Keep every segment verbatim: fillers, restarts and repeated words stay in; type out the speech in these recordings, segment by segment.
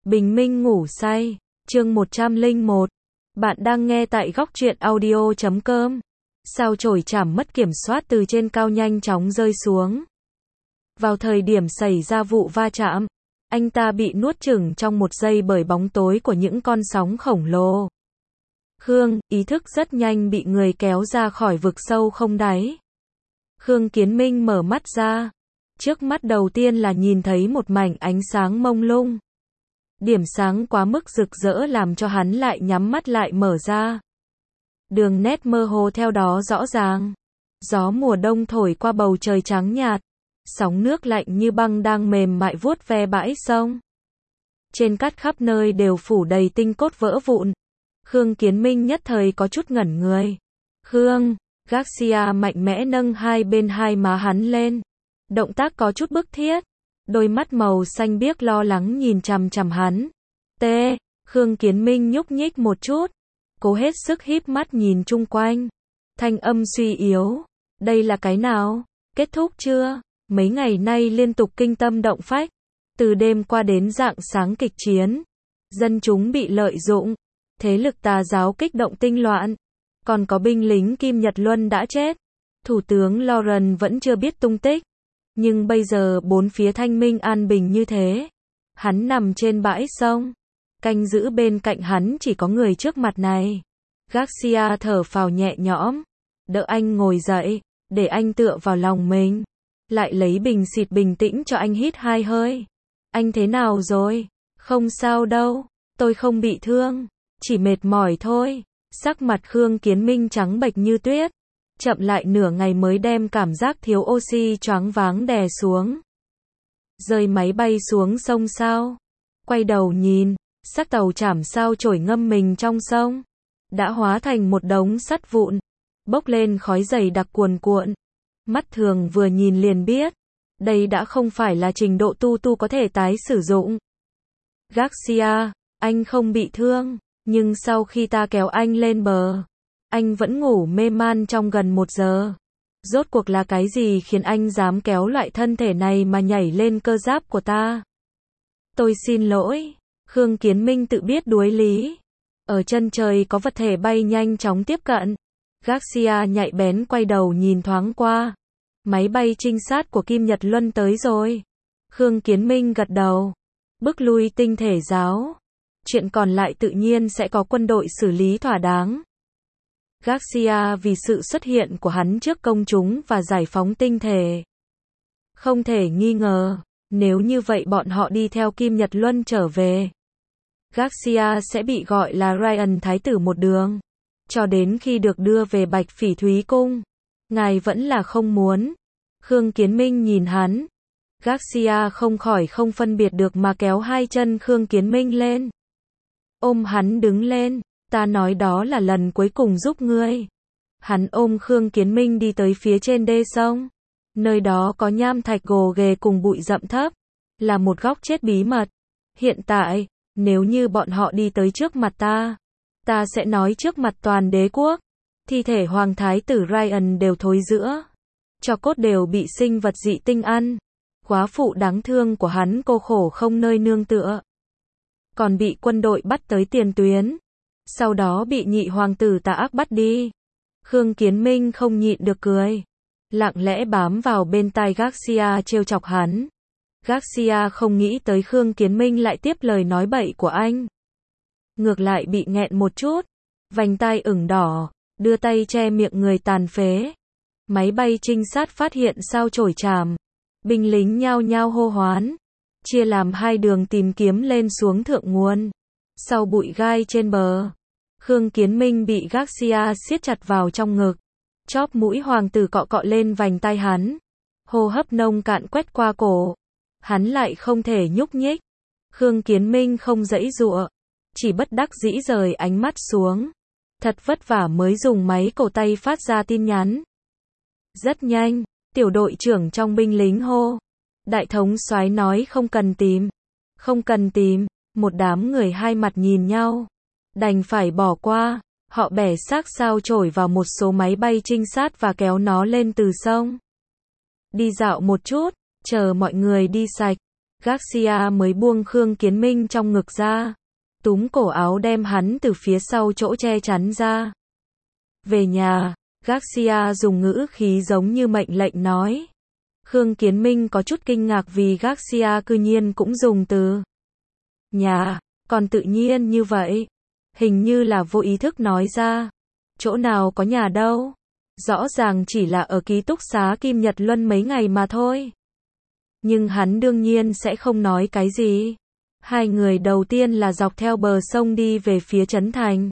Bình minh ngủ say, chương một trăm lẻ một. Bạn đang nghe tại góc truyện audio chấm com. Sao chổi chảm mất kiểm soát từ trên cao nhanh chóng rơi xuống. Vào thời điểm xảy ra vụ va chạm, anh ta bị nuốt chửng trong một giây bởi bóng tối của những con sóng khổng lồ. Khương, ý thức rất nhanh bị người kéo ra khỏi vực sâu không đáy. Khương Kiến Minh mở mắt ra. Trước mắt đầu tiên là nhìn thấy một mảnh ánh sáng mông lung. Điểm sáng quá mức rực rỡ làm cho hắn lại nhắm mắt lại mở ra. Đường nét mơ hồ theo đó rõ ràng. Gió mùa đông thổi qua bầu trời trắng nhạt. Sóng nước lạnh như băng đang mềm mại vuốt ve bãi sông. Trên cát khắp nơi đều phủ đầy tinh cốt vỡ vụn. Khương Kiến Minh nhất thời có chút ngẩn người. Khương, Garcia mạnh mẽ nâng hai bên hai má hắn lên. Động tác có chút bức thiết. Đôi mắt màu xanh biếc lo lắng nhìn chằm chằm hắn. T. Khương Kiến Minh nhúc nhích một chút. Cố hết sức híp mắt nhìn chung quanh. Thanh âm suy yếu. Đây là cái nào? Kết thúc chưa? Mấy ngày nay liên tục kinh tâm động phách. Từ đêm qua đến rạng sáng kịch chiến. Dân chúng bị lợi dụng. Thế lực tà giáo kích động tinh loạn. Còn có binh lính Kim Nhật Luân đã chết. Thủ tướng Lauren vẫn chưa biết tung tích. Nhưng bây giờ bốn phía thanh minh an bình như thế. Hắn nằm trên bãi sông. Canh giữ bên cạnh hắn chỉ có người trước mặt này. Garcia thở phào nhẹ nhõm. Đỡ anh ngồi dậy. Để anh tựa vào lòng mình. Lại lấy bình xịt bình tĩnh cho anh hít hai hơi. Anh thế nào rồi? Không sao đâu. Tôi không bị thương. Chỉ mệt mỏi thôi. Sắc mặt Khương Kiến Minh trắng bệch như tuyết. Chậm lại nửa ngày mới đem cảm giác thiếu oxy choáng váng đè xuống. Rơi máy bay xuống sông sao? Quay đầu nhìn, xác tàu chảm sao chổi ngâm mình trong sông. Đã hóa thành một đống sắt vụn. Bốc lên khói dày đặc cuồn cuộn. Mắt thường vừa nhìn liền biết. Đây đã không phải là trình độ tu tu có thể tái sử dụng. Garcia, anh không bị thương. Nhưng sau khi ta kéo anh lên bờ, anh vẫn ngủ mê man trong gần một giờ. Rốt cuộc là cái gì khiến anh dám kéo loại thân thể này mà nhảy lên cơ giáp của ta? Tôi xin lỗi. Khương Kiến Minh tự biết đuối lý. Ở chân trời có vật thể bay nhanh chóng tiếp cận. Garcia nhạy bén quay đầu nhìn thoáng qua. Máy bay trinh sát của Kim Nhật Luân tới rồi. Khương Kiến Minh gật đầu. Bức lui tinh thể giáo. Chuyện còn lại tự nhiên sẽ có quân đội xử lý thỏa đáng. Garcia vì sự xuất hiện của hắn trước công chúng và giải phóng tinh thể. Không thể nghi ngờ, nếu như vậy bọn họ đi theo Kim Nhật Luân trở về. Garcia sẽ bị gọi là Ryan Thái tử một đường. Cho đến khi được đưa về Bạch Phỉ Thúy Cung. Ngài vẫn là không muốn. Khương Kiến Minh nhìn hắn. Garcia không khỏi không phân biệt được mà kéo hai chân Khương Kiến Minh lên. Ôm hắn đứng lên, ta nói đó là lần cuối cùng giúp ngươi. Hắn ôm Khương Kiến Minh đi tới phía trên đê sông. Nơi đó có nham thạch gồ ghề cùng bụi rậm thấp. Là một góc chết bí mật. Hiện tại, nếu như bọn họ đi tới trước mặt ta, ta sẽ nói trước mặt toàn đế quốc. Thi thể Hoàng Thái tử Ryan đều thối rữa. Cho cốt đều bị sinh vật dị tinh ăn. Quá phụ đáng thương của hắn cô khổ không nơi nương tựa. Còn bị quân đội bắt tới tiền tuyến. Sau đó bị nhị hoàng tử tà ác bắt đi. Khương Kiến Minh không nhịn được cười. Lặng lẽ bám vào bên tai Garcia trêu chọc hắn. Garcia không nghĩ tới Khương Kiến Minh lại tiếp lời nói bậy của anh. Ngược lại bị nghẹn một chút. Vành tai ửng đỏ. Đưa tay che miệng người tàn phế. Máy bay trinh sát phát hiện sao chổi chàm. Binh lính nhao nhao hô hoán. Chia làm hai đường tìm kiếm lên xuống thượng nguồn. Sau bụi gai trên bờ. Khương Kiến Minh bị Garcia siết chặt vào trong ngực. Chóp mũi hoàng tử cọ cọ lên vành tai hắn. Hô hấp nông cạn quét qua cổ. Hắn lại không thể nhúc nhích. Khương Kiến Minh không giãy giụa. Chỉ bất đắc dĩ rời ánh mắt xuống. Thật vất vả mới dùng máy cổ tay phát ra tin nhắn. Rất nhanh, tiểu đội trưởng trong binh lính hô. Đại thống soái nói không cần tìm. Không cần tìm. Một đám người hai mặt nhìn nhau. Đành phải bỏ qua. Họ bẻ xác sao chổi vào một số máy bay trinh sát và kéo nó lên từ sông. Đi dạo một chút. Chờ mọi người đi sạch. Garcia mới buông Khương Kiến Minh trong ngực ra, túm cổ áo đem hắn từ phía sau chỗ che chắn ra. Về nhà, Garcia dùng ngữ khí giống như mệnh lệnh nói. Khương Kiến Minh có chút kinh ngạc vì Garcia cư nhiên cũng dùng từ nhà, còn tự nhiên như vậy. Hình như là vô ý thức nói ra. Chỗ nào có nhà đâu. Rõ ràng chỉ là ở ký túc xá Kim Nhật Luân mấy ngày mà thôi. Nhưng hắn đương nhiên sẽ không nói cái gì. Hai người đầu tiên là dọc theo bờ sông đi về phía Trấn Thành.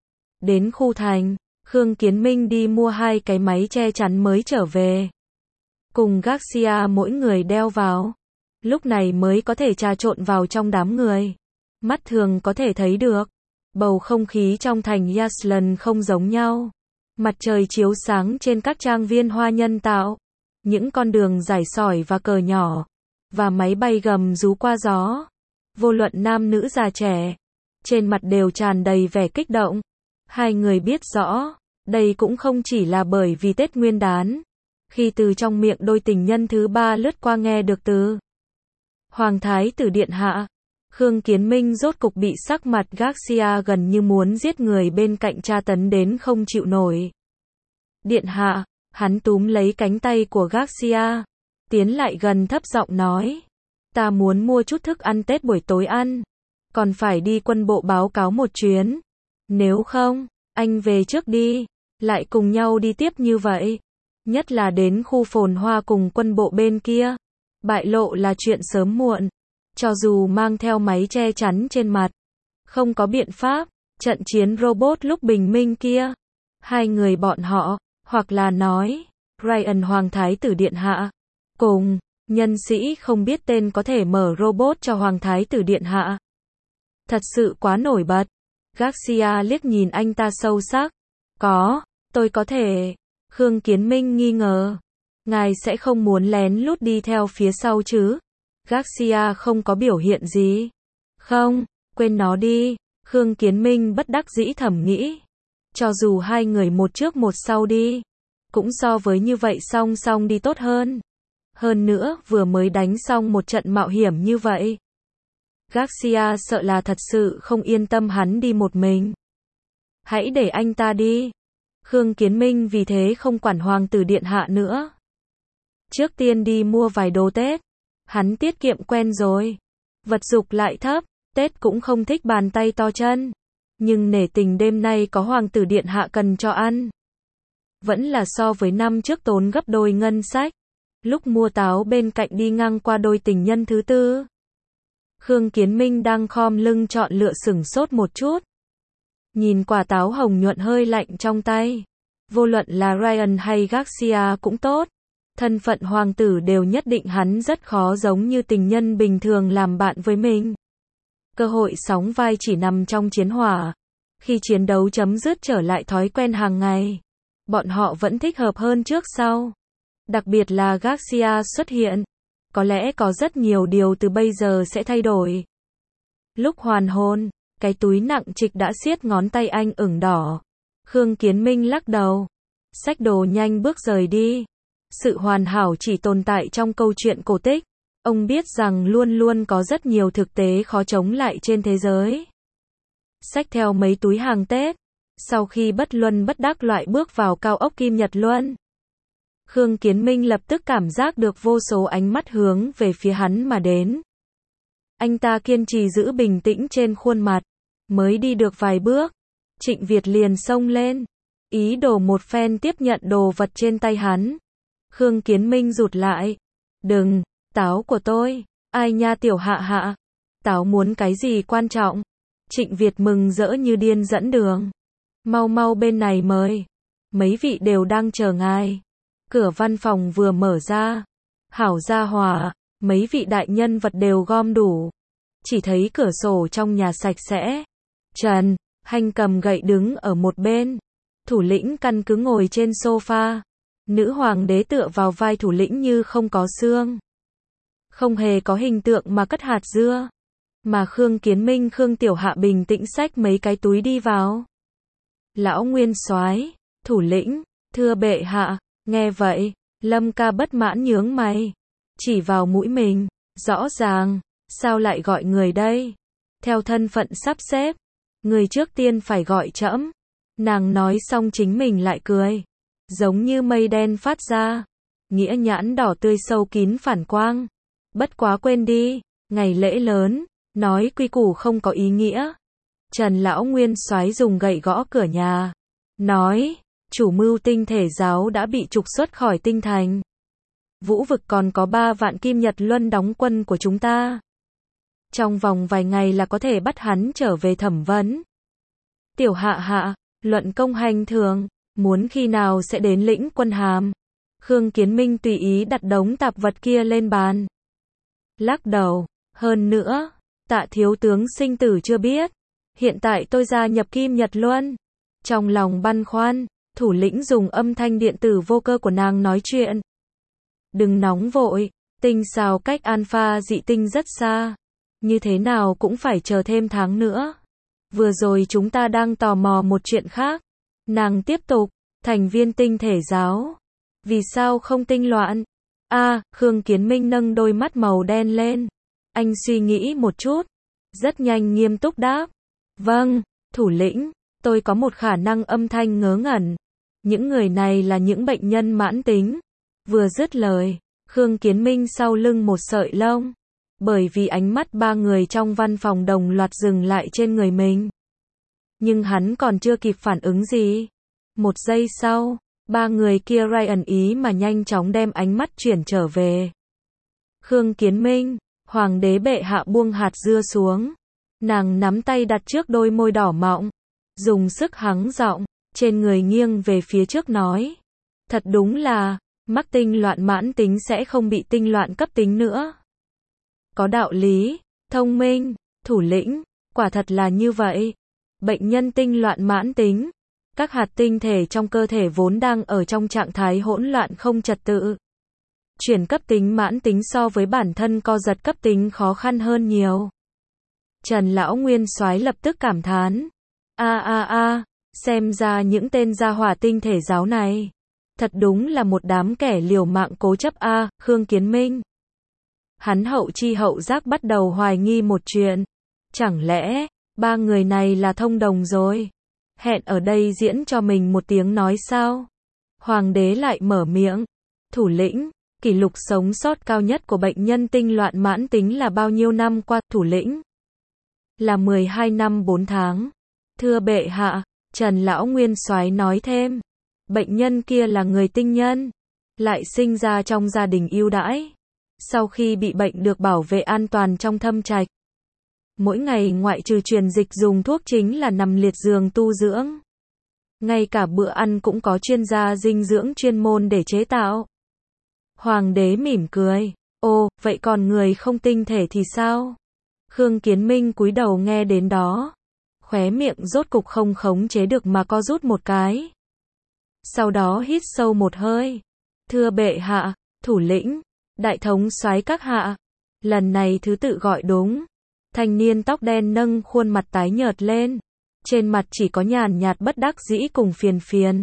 Đến khu thành, Khương Kiến Minh đi mua hai cái máy che chắn mới trở về. Cùng Garcia mỗi người đeo vào. Lúc này mới có thể trà trộn vào trong đám người. Mắt thường có thể thấy được. Bầu không khí trong thành Yaslan không giống nhau. Mặt trời chiếu sáng trên các trang viên hoa nhân tạo. Những con đường rải sỏi và cờ nhỏ. Và máy bay gầm rú qua gió. Vô luận nam nữ già trẻ. Trên mặt đều tràn đầy vẻ kích động. Hai người biết rõ. Đây cũng không chỉ là bởi vì Tết Nguyên đán. Khi từ trong miệng đôi tình nhân thứ ba lướt qua nghe được từ Hoàng Thái tử Điện Hạ. Khương Kiến Minh rốt cục bị sắc mặt Garcia gần như muốn giết người bên cạnh tra tấn đến không chịu nổi. Điện Hạ, hắn túm lấy cánh tay của Garcia. Tiến lại gần thấp giọng nói. Ta muốn mua chút thức ăn Tết buổi tối ăn. Còn phải đi quân bộ báo cáo một chuyến. Nếu không, anh về trước đi. Lại cùng nhau đi tiếp như vậy. Nhất là đến khu phồn hoa cùng quân bộ bên kia. Bại lộ là chuyện sớm muộn. Cho dù mang theo máy che chắn trên mặt. Không có biện pháp. Trận chiến robot lúc bình minh kia. Hai người bọn họ, hoặc là nói, Ryan Hoàng Thái tử Điện Hạ. Cùng, nhân sĩ không biết tên có thể mở robot cho Hoàng Thái tử Điện Hạ. Thật sự quá nổi bật. Garcia liếc nhìn anh ta sâu sắc. Có, tôi có thể. Khương Kiến Minh nghi ngờ. Ngài sẽ không muốn lén lút đi theo phía sau chứ? Garcia không có biểu hiện gì. Không, quên nó đi. Khương Kiến Minh bất đắc dĩ thầm nghĩ. Cho dù hai người một trước một sau đi. Cũng so với như vậy song song đi tốt hơn. Hơn nữa, vừa mới đánh xong một trận mạo hiểm như vậy. Garcia sợ là thật sự không yên tâm hắn đi một mình. Hãy để anh ta đi. Khương Kiến Minh vì thế không quản Hoàng tử Điện Hạ nữa. Trước tiên đi mua vài đồ Tết. Hắn tiết kiệm quen rồi. Vật dục lại thấp. Tết cũng không thích bàn tay to chân. Nhưng nể tình đêm nay có Hoàng tử Điện Hạ cần cho ăn. Vẫn là so với năm trước tốn gấp đôi ngân sách. Lúc mua táo bên cạnh đi ngang qua đôi tình nhân thứ tư. Khương Kiến Minh đang khom lưng chọn lựa sửng sốt một chút. Nhìn quả táo hồng nhuận hơi lạnh trong tay. Vô luận là Ryan hay Garcia cũng tốt. Thân phận hoàng tử đều nhất định hắn rất khó giống như tình nhân bình thường làm bạn với mình. Cơ hội sóng vai chỉ nằm trong chiến hỏa. Khi chiến đấu chấm dứt trở lại thói quen hàng ngày. Bọn họ vẫn thích hợp hơn trước sau. Đặc biệt là Garcia xuất hiện. Có lẽ có rất nhiều điều từ bây giờ sẽ thay đổi. Lúc hoàn hôn, cái túi nặng trịch đã siết ngón tay anh ửng đỏ. Khương Kiến Minh lắc đầu. Xách đồ nhanh bước rời đi. Sự hoàn hảo chỉ tồn tại trong câu chuyện cổ tích. Ông biết rằng luôn luôn có rất nhiều thực tế khó chống lại trên thế giới. Xách theo mấy túi hàng Tết. Sau khi bất luân bất đắc loại bước vào cao ốc Kim Nhật Luân. Khương Kiến Minh lập tức cảm giác được vô số ánh mắt hướng về phía hắn mà đến. Anh ta kiên trì giữ bình tĩnh trên khuôn mặt. Mới đi được vài bước. Trịnh Việt liền xông lên. Ý đồ một phen tiếp nhận đồ vật trên tay hắn. Khương Kiến Minh rụt lại. Đừng, táo của tôi. Ai nha tiểu hạ hạ. Táo muốn cái gì quan trọng. Trịnh Việt mừng rỡ như điên dẫn đường. Mau mau bên này mời. Mấy vị đều đang chờ ngài. Cửa văn phòng vừa mở ra. Hảo gia hòa. Mấy vị đại nhân vật đều gom đủ. Chỉ thấy cửa sổ trong nhà sạch sẽ. Trần, Hành cầm gậy đứng ở một bên. Thủ lĩnh căn cứ ngồi trên sofa. Nữ hoàng đế tựa vào vai thủ lĩnh như không có xương. Không hề có hình tượng mà cất hạt dưa. Mà Khương Kiến Minh Khương Tiểu Hạ bình tĩnh xách mấy cái túi đi vào. Lão nguyên soái, thủ lĩnh, thưa bệ hạ. Nghe vậy, Lâm ca bất mãn nhướng mày. Chỉ vào mũi mình. Rõ ràng, sao lại gọi người đây? Theo thân phận sắp xếp, người trước tiên phải gọi trẫm. Nàng nói xong chính mình lại cười. Giống như mây đen phát ra. Nghĩa nhãn đỏ tươi sâu kín phản quang. Bất quá quên đi, ngày lễ lớn, nói quy củ không có ý nghĩa. Trần lão nguyên soái dùng gậy gõ cửa nhà. Nói, chủ mưu tinh thể giáo đã bị trục xuất khỏi tinh thành. Vũ vực còn có ba vạn kim nhật luân đóng quân của chúng ta. Trong vòng vài ngày là có thể bắt hắn trở về thẩm vấn. Tiểu hạ hạ, luận công hành thường, muốn khi nào sẽ đến lĩnh quân hàm. Khương Kiến Minh tùy ý đặt đống tạp vật kia lên bàn. Lắc đầu, hơn nữa, Tạ thiếu tướng sinh tử chưa biết. Hiện tại tôi gia nhập Kim Nhật Luân. Trong lòng băn khoăn, thủ lĩnh dùng âm thanh điện tử vô cơ của nàng nói chuyện. Đừng nóng vội, tinh sao cách alpha dị tinh rất xa. Như thế nào cũng phải chờ thêm tháng nữa. Vừa rồi chúng ta đang tò mò một chuyện khác. Nàng tiếp tục, thành viên tinh thể giáo. Vì sao không tinh loạn? A, à, Khương Kiến Minh nâng đôi mắt màu đen lên. Anh suy nghĩ một chút. Rất nhanh nghiêm túc đáp. Vâng, thủ lĩnh, tôi có một khả năng âm thanh ngớ ngẩn. Những người này là những bệnh nhân mãn tính. Vừa dứt lời, Khương Kiến Minh sau lưng một sợi lông. Bởi vì ánh mắt ba người trong văn phòng đồng loạt dừng lại trên người mình. Nhưng hắn còn chưa kịp phản ứng gì. Một giây sau, ba người kia Ryan ý mà nhanh chóng đem ánh mắt chuyển trở về. Khương Kiến Minh, hoàng đế bệ hạ buông hạt dưa xuống. Nàng nắm tay đặt trước đôi môi đỏ mọng. Dùng sức hắng giọng, trên người nghiêng về phía trước nói. Thật đúng là, mắc tinh loạn mãn tính sẽ không bị tinh loạn cấp tính nữa. Có đạo lý, thông minh, thủ lĩnh, quả thật là như vậy. Bệnh nhân tinh loạn mãn tính. Các hạt tinh thể trong cơ thể vốn đang ở trong trạng thái hỗn loạn không trật tự. Chuyển cấp tính mãn tính so với bản thân co giật cấp tính khó khăn hơn nhiều. Trần lão nguyên soái lập tức cảm thán. A a a, xem ra những tên gia hỏa tinh thể giáo này. Thật đúng là một đám kẻ liều mạng cố chấp a, à, Khương Kiến Minh. Hắn hậu chi hậu giác bắt đầu hoài nghi một chuyện. Chẳng lẽ, ba người này là thông đồng rồi? Hẹn ở đây diễn cho mình một tiếng nói sao? Hoàng đế lại mở miệng. Thủ lĩnh, kỷ lục sống sót cao nhất của bệnh nhân tinh loạn mãn tính là bao nhiêu năm qua, thủ lĩnh? Là mười hai năm bốn tháng. Thưa bệ hạ, Trần lão nguyên soái nói thêm. Bệnh nhân kia là người tinh nhân. Lại sinh ra trong gia đình ưu đãi. Sau khi bị bệnh được bảo vệ an toàn trong thâm trạch. Mỗi ngày ngoại trừ truyền dịch dùng thuốc chính là nằm liệt giường tu dưỡng. Ngay cả bữa ăn cũng có chuyên gia dinh dưỡng chuyên môn để chế tạo. Hoàng đế mỉm cười. Ồ, vậy còn người không tinh thể thì sao? Khương Kiến Minh cúi đầu nghe đến đó. Khóe miệng rốt cục không khống chế được mà co rút một cái. Sau đó hít sâu một hơi. Thưa bệ hạ, thủ lĩnh, đại thống soái các hạ. Lần này thứ tự gọi đúng. Thanh niên tóc đen nâng khuôn mặt tái nhợt lên. Trên mặt chỉ có nhàn nhạt bất đắc dĩ cùng phiền phiền.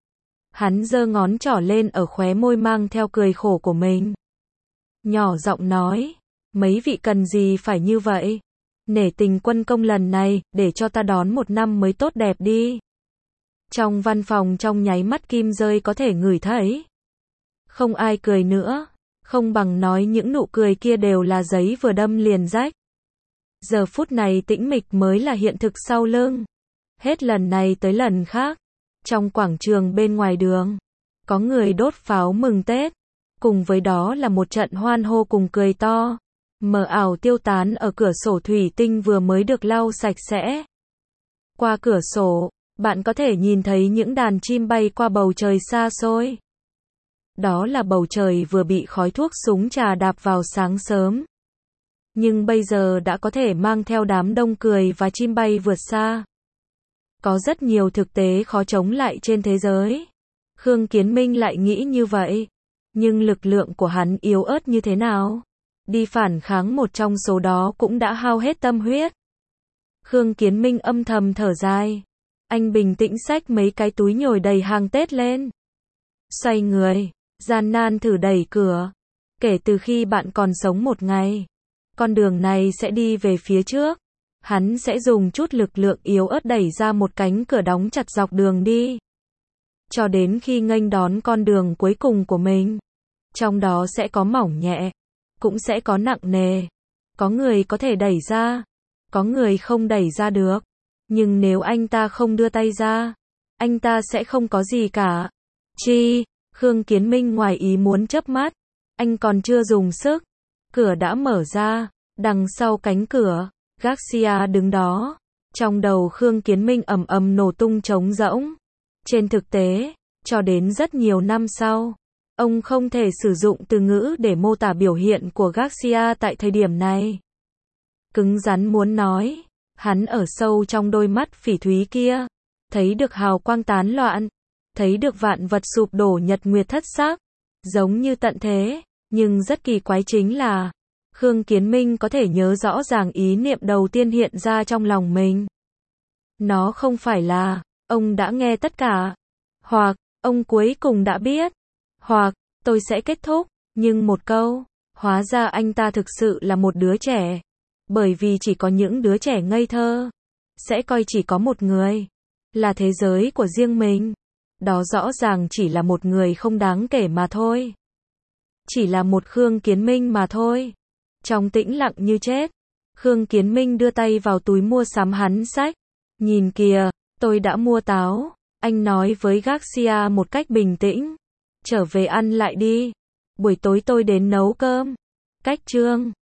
Hắn giơ ngón trỏ lên ở khóe môi mang theo cười khổ của mình. Nhỏ giọng nói. Mấy vị cần gì phải như vậy? Nể tình quân công lần này, để cho ta đón một năm mới tốt đẹp đi. Trong văn phòng trong nháy mắt kim rơi có thể ngửi thấy. Không ai cười nữa. Không bằng nói những nụ cười kia đều là giấy vừa đâm liền rách. Giờ phút này tĩnh mịch mới là hiện thực sau lưng. Hết lần này tới lần khác. Trong quảng trường bên ngoài đường. Có người đốt pháo mừng Tết. Cùng với đó là một trận hoan hô cùng cười to. Mờ ảo tiêu tán ở cửa sổ thủy tinh vừa mới được lau sạch sẽ. Qua cửa sổ, bạn có thể nhìn thấy những đàn chim bay qua bầu trời xa xôi. Đó là bầu trời vừa bị khói thuốc súng trà đạp vào sáng sớm. Nhưng bây giờ đã có thể mang theo đám đông cười và chim bay vượt xa. Có rất nhiều thực tế khó chống lại trên thế giới. Khương Kiến Minh lại nghĩ như vậy. Nhưng lực lượng của hắn yếu ớt như thế nào? Đi phản kháng một trong số đó cũng đã hao hết tâm huyết. Khương Kiến Minh âm thầm thở dài. Anh bình tĩnh xách mấy cái túi nhồi đầy hàng Tết lên. Xoay người, gian nan thử đẩy cửa. Kể từ khi bạn còn sống một ngày, con đường này sẽ đi về phía trước. Hắn sẽ dùng chút lực lượng yếu ớt đẩy ra một cánh cửa đóng chặt dọc đường đi. Cho đến khi nghênh đón con đường cuối cùng của mình. Trong đó sẽ có mỏng nhẹ, cũng sẽ có nặng nề. Có người có thể đẩy ra, có người không đẩy ra được. Nhưng nếu anh ta không đưa tay ra, anh ta sẽ không có gì cả. Chi, Khương Kiến Minh ngoài ý muốn chớp mắt. Anh còn chưa dùng sức. Cửa đã mở ra. Đằng sau cánh cửa, Garcia đứng đó. Trong đầu Khương Kiến Minh ầm ầm nổ tung trống rỗng. Trên thực tế, cho đến rất nhiều năm sau, ông không thể sử dụng từ ngữ để mô tả biểu hiện của Garcia tại thời điểm này. Cứng rắn muốn nói, hắn ở sâu trong đôi mắt phỉ thúy kia, thấy được hào quang tán loạn, thấy được vạn vật sụp đổ nhật nguyệt thất sắc, giống như tận thế, nhưng rất kỳ quái chính là, Khương Kiến Minh có thể nhớ rõ ràng ý niệm đầu tiên hiện ra trong lòng mình. Nó không phải là, ông đã nghe tất cả, hoặc, ông cuối cùng đã biết, hoặc, tôi sẽ kết thúc, nhưng một câu, hóa ra anh ta thực sự là một đứa trẻ. Bởi vì chỉ có những đứa trẻ ngây thơ, sẽ coi chỉ có một người, là thế giới của riêng mình. Đó rõ ràng chỉ là một người không đáng kể mà thôi. Chỉ là một Khương Kiến Minh mà thôi. Trong tĩnh lặng như chết, Khương Kiến Minh đưa tay vào túi mua sắm hắn xách. Nhìn kìa, tôi đã mua táo. Anh nói với Garcia một cách bình tĩnh. Trở về ăn lại đi. Buổi tối tôi đến nấu cơm. Cách chương